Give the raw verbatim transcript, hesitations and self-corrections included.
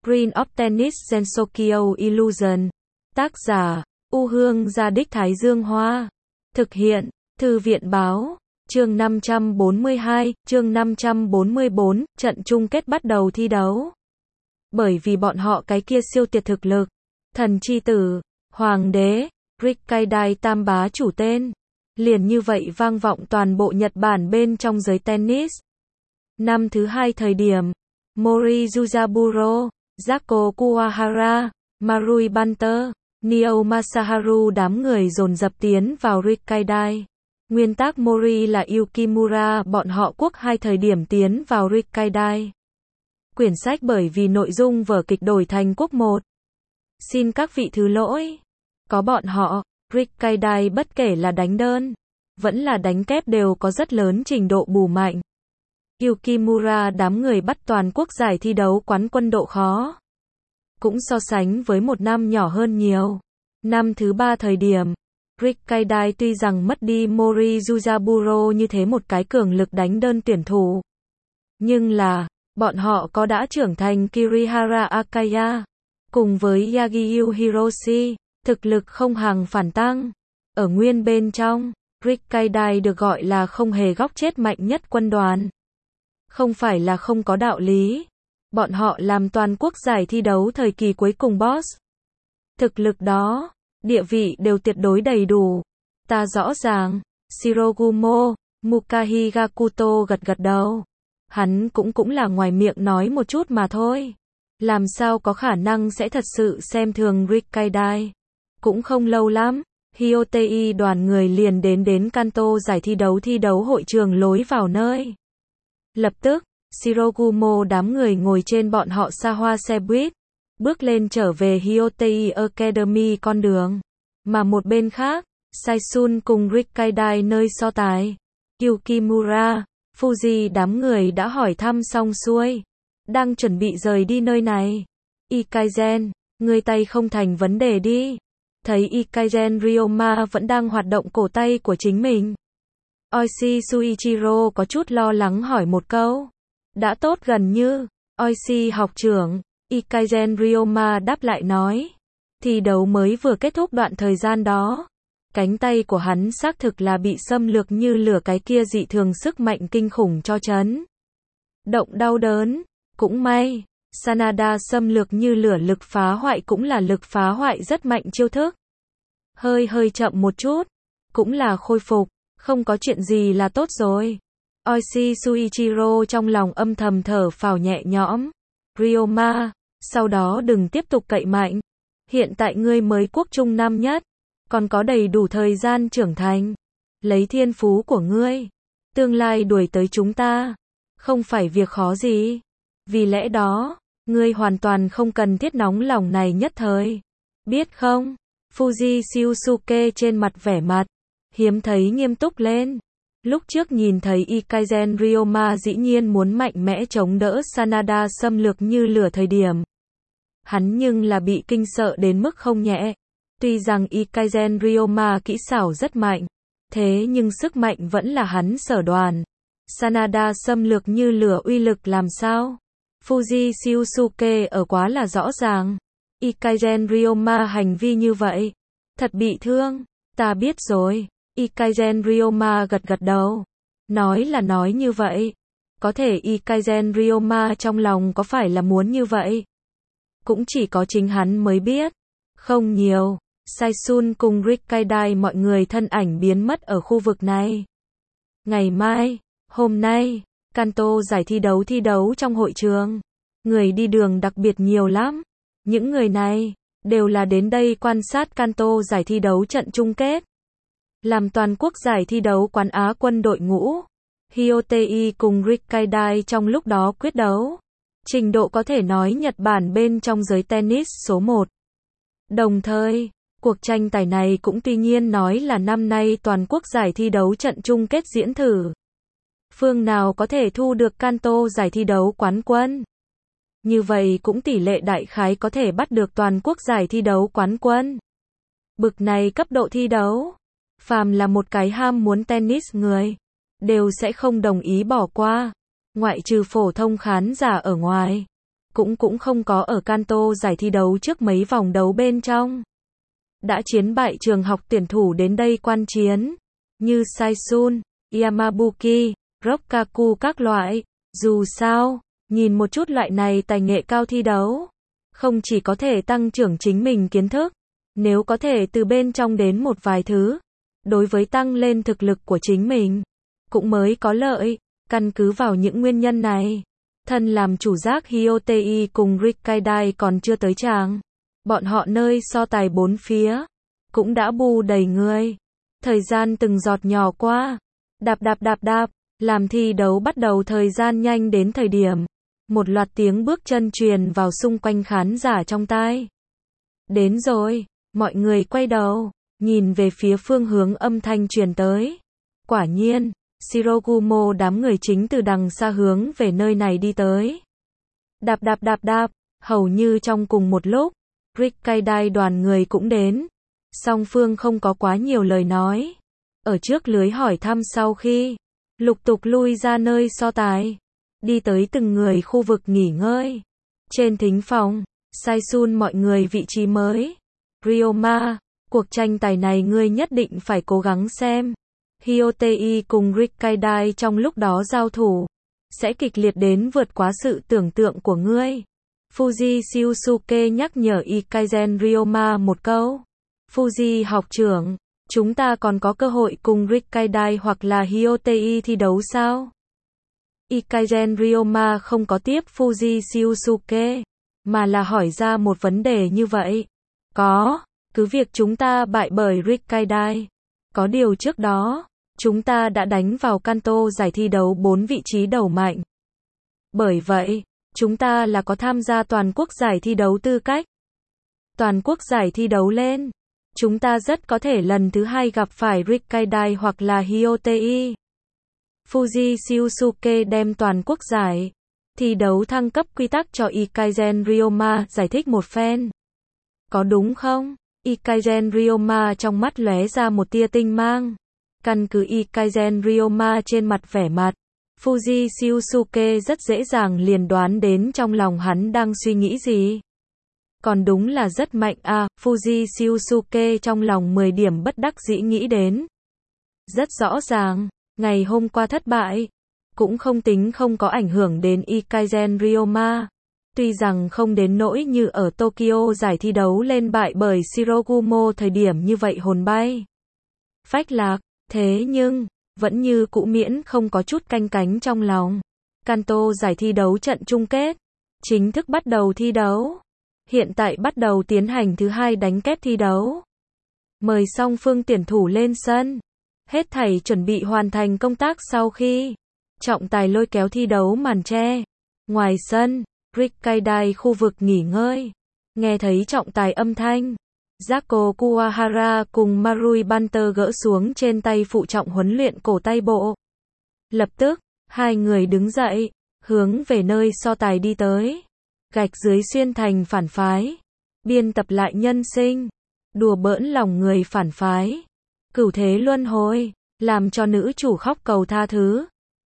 Green of Tennis Sensokyo Illusion. Tác giả, U Hương Gia Đích Thái Dương Hoa. Thực hiện, Thư viện Báo. Chương năm trăm bốn mươi hai, chương năm trăm bốn mươi bốn, trận chung kết bắt đầu thi đấu. Bởi vì bọn họ cái kia siêu tuyệt thực lực, thần chi tử, hoàng đế, Rikkaidai tam bá chủ tên, liền như vậy vang vọng toàn bộ Nhật Bản bên trong giới tennis. Năm thứ hai thời điểm, Mori Yuzaburo, Zako Kuwahara, Marui Banter, Nio Masaharu đám người dồn dập tiến vào Rikkaidai. Nguyên tác Mori là Yukimura, bọn họ quốc hai thời điểm tiến vào Rikkaidai. Quyển sách bởi vì nội dung vở kịch đổi thành quốc một. Xin các vị thứ lỗi. Có bọn họ, Rikkaidai bất kể là đánh đơn, vẫn là đánh kép đều có rất lớn trình độ bù mạnh. Yukimura đám người bắt toàn quốc giải thi đấu quán quân độ khó. Cũng so sánh với một năm nhỏ hơn nhiều. Năm thứ ba thời điểm, Rikkaidai tuy rằng mất đi Mori Yuzaburo như thế một cái cường lực đánh đơn tuyển thủ. Nhưng là, bọn họ có đã trưởng thành Kirihara Akaya, cùng với Yagyu Hiroshi, thực lực không hàng phản tăng. Ở nguyên bên trong, Rikkaidai được gọi là không hề góc chết mạnh nhất quân đoàn. Không phải là không có đạo lý. Bọn họ làm toàn quốc giải thi đấu thời kỳ cuối cùng boss. Thực lực đó, địa vị đều tuyệt đối đầy đủ. Ta rõ ràng. Shirogumo Mukahi Gakuto gật gật đầu. Hắn cũng cũng là ngoài miệng nói một chút mà thôi. Làm sao có khả năng sẽ thật sự xem thường Rikkaidai. Cũng không lâu lắm, Hyotei đoàn người liền đến đến Kanto giải thi đấu thi đấu hội trường lối vào nơi. Lập tức, Shirogumo đám người ngồi trên bọn họ xa hoa xe buýt, bước lên trở về Hyotei Academy con đường. Mà một bên khác, Saisun cùng Rikkaidai nơi so tài. Yukimura, Fuji đám người đã hỏi thăm xong xuôi, đang chuẩn bị rời đi nơi này. Ikaizen, người tay không thành vấn đề đi. Thấy Ikaizen Ryoma vẫn đang hoạt động cổ tay của chính mình. Oishi Suichiro có chút lo lắng hỏi một câu. Đã tốt gần như. Oishi học trưởng, Ikaizen Ryoma đáp lại nói. Thi đấu mới vừa kết thúc đoạn thời gian đó. Cánh tay của hắn xác thực là bị xâm lược như lửa cái kia dị thường sức mạnh kinh khủng cho chấn. Động đau đớn, cũng may. Sanada xâm lược như lửa lực phá hoại cũng là lực phá hoại rất mạnh chiêu thức. Hơi hơi chậm một chút, cũng là khôi phục, không có chuyện gì là tốt rồi. Oishi Suichiro trong lòng âm thầm thở phào nhẹ nhõm. Ryoma, sau đó đừng tiếp tục cậy mạnh. Hiện tại ngươi mới quốc trung năm nhất, còn có đầy đủ thời gian trưởng thành. Lấy thiên phú của ngươi, tương lai đuổi tới chúng ta, không phải việc khó gì. Vì lẽ đó, ngươi hoàn toàn không cần thiết nóng lòng này nhất thời. Biết không? Fuji Shiusuke trên mặt vẻ mặt hiếm thấy nghiêm túc lên. Lúc trước nhìn thấy Ikaizen Ryoma dĩ nhiên muốn mạnh mẽ chống đỡ Sanada xâm lược như lửa thời điểm. Hắn nhưng là bị kinh sợ đến mức không nhẹ. Tuy rằng Ikaizen Ryoma kỹ xảo rất mạnh, thế nhưng sức mạnh vẫn là hắn sở đoàn. Sanada xâm lược như lửa uy lực làm sao? Fuji Shiusuke ở quá là rõ ràng. Ikaizen Ryoma hành vi như vậy, thật bị thương. Ta biết rồi. Ikaizen Ryoma gật gật đầu. Nói là nói như vậy. Có thể Ikaizen Ryoma trong lòng có phải là muốn như vậy? Cũng chỉ có chính hắn mới biết. Không nhiều. Saisun cùng Rikkaidai mọi người thân ảnh biến mất ở khu vực này. Ngày mai, hôm nay, Kanto giải thi đấu thi đấu trong hội trường. Người đi đường đặc biệt nhiều lắm. Những người này, đều là đến đây quan sát Kanto giải thi đấu trận chung kết. Làm toàn quốc giải thi đấu quán Á quân đội ngũ. Hyotei cùng Rikkaidai trong lúc đó quyết đấu. Trình độ có thể nói Nhật Bản bên trong giới tennis số một. Đồng thời, cuộc tranh tài này cũng tuy nhiên nói là năm nay toàn quốc giải thi đấu trận chung kết diễn thử. Phương nào có thể thu được Kanto giải thi đấu quán quân? Như vậy cũng tỷ lệ đại khái có thể bắt được toàn quốc giải thi đấu quán quân. Bực này cấp độ thi đấu, phàm là một cái ham muốn tennis người, đều sẽ không đồng ý bỏ qua, ngoại trừ phổ thông khán giả ở ngoài. cũng cũng không có ở Kanto giải thi đấu trước mấy vòng đấu bên trong. Đã chiến bại trường học tuyển thủ đến đây quan chiến, như Saisun, Yamabuki, Rokkaku các loại. Dù sao, nhìn một chút loại này tài nghệ cao thi đấu, không chỉ có thể tăng trưởng chính mình kiến thức, nếu có thể từ bên trong đến một vài thứ, đối với tăng lên thực lực của chính mình, cũng mới có lợi. Căn cứ vào những nguyên nhân này, thân làm chủ giác Hyotei cùng Rikkaidai còn chưa tới tràng. Bọn họ nơi so tài bốn phía, cũng đã bù đầy người. Thời gian từng giọt nhỏ qua, đạp đạp đạp đạp, làm thi đấu bắt đầu thời gian nhanh đến thời điểm. Một loạt tiếng bước chân truyền vào xung quanh khán giả trong tai. Đến rồi, mọi người quay đầu, nhìn về phía phương hướng âm thanh truyền tới. Quả nhiên, Shirogumo đám người chính từ đằng xa hướng về nơi này đi tới. Đạp đạp đạp đạp, hầu như trong cùng một lúc, Rikkaidai đoàn người cũng đến. Song phương không có quá nhiều lời nói. Ở trước lưới hỏi thăm sau khi, lục tục lui ra nơi so tài. Đi tới từng người khu vực nghỉ ngơi. Trên thính phòng, Saisun mọi người vị trí mới. Ryoma, cuộc tranh tài này ngươi nhất định phải cố gắng xem. Hyotei cùng Rikkaidai trong lúc đó giao thủ, sẽ kịch liệt đến vượt quá sự tưởng tượng của ngươi. Fuji Shiosuke nhắc nhở Ikaisen Ryoma một câu. Fuji học trưởng, chúng ta còn có cơ hội cùng Rikkaidai hoặc là Hyotei thi đấu sao? Ikaisen Ryoma không có tiếp Fuji Shiosuke, mà là hỏi ra một vấn đề như vậy. Có, cứ việc chúng ta bại bởi Rikkaidai. Có điều trước đó, chúng ta đã đánh vào Kanto giải thi đấu bốn vị trí đầu mạnh. Bởi vậy, chúng ta là có tham gia toàn quốc giải thi đấu tư cách. Toàn quốc giải thi đấu lên, chúng ta rất có thể lần thứ hai gặp phải Rikkaidai hoặc là Hyotei. Fuji Shiosuke đem toàn quốc giải thi đấu thăng cấp quy tắc cho Ikaisen Ryoma giải thích một phen. Có đúng không? Ikaisen Ryoma trong mắt lóe ra một tia tinh mang. Căn cứ Ikaisen Ryoma trên mặt vẻ mặt, Fuji Shiosuke rất dễ dàng liền đoán đến trong lòng hắn đang suy nghĩ gì. Còn đúng là rất mạnh à, Fuji Shiosuke trong lòng mười điểm bất đắc dĩ nghĩ đến. Rất rõ ràng, ngày hôm qua thất bại, cũng không tính không có ảnh hưởng đến Ikaisen Ryoma. Tuy rằng không đến nỗi như ở Tokyo giải thi đấu lên bại bởi Shirogumo thời điểm như vậy hồn bay phách lạc, thế nhưng, vẫn như cũ miễn không có chút canh cánh trong lòng. Kanto giải thi đấu trận chung kết, chính thức bắt đầu thi đấu. Hiện tại bắt đầu tiến hành thứ hai đánh kép thi đấu. Mời song phương tuyển thủ lên sân. Hết thảy chuẩn bị hoàn thành công tác sau khi trọng tài lôi kéo thi đấu màn che. Ngoài sân, Rikkaidai khu vực nghỉ ngơi. Nghe thấy trọng tài âm thanh, Zako Kuwahara cùng Marui Banter gỡ xuống trên tay phụ trọng huấn luyện cổ tay bộ. Lập tức, hai người đứng dậy, hướng về nơi so tài đi tới. Gạch dưới xuyên thành phản phái. Biên tập lại nhân sinh. Đùa bỡn lòng người phản phái. Cửu thế luân hồi, làm cho nữ chủ khóc cầu tha thứ.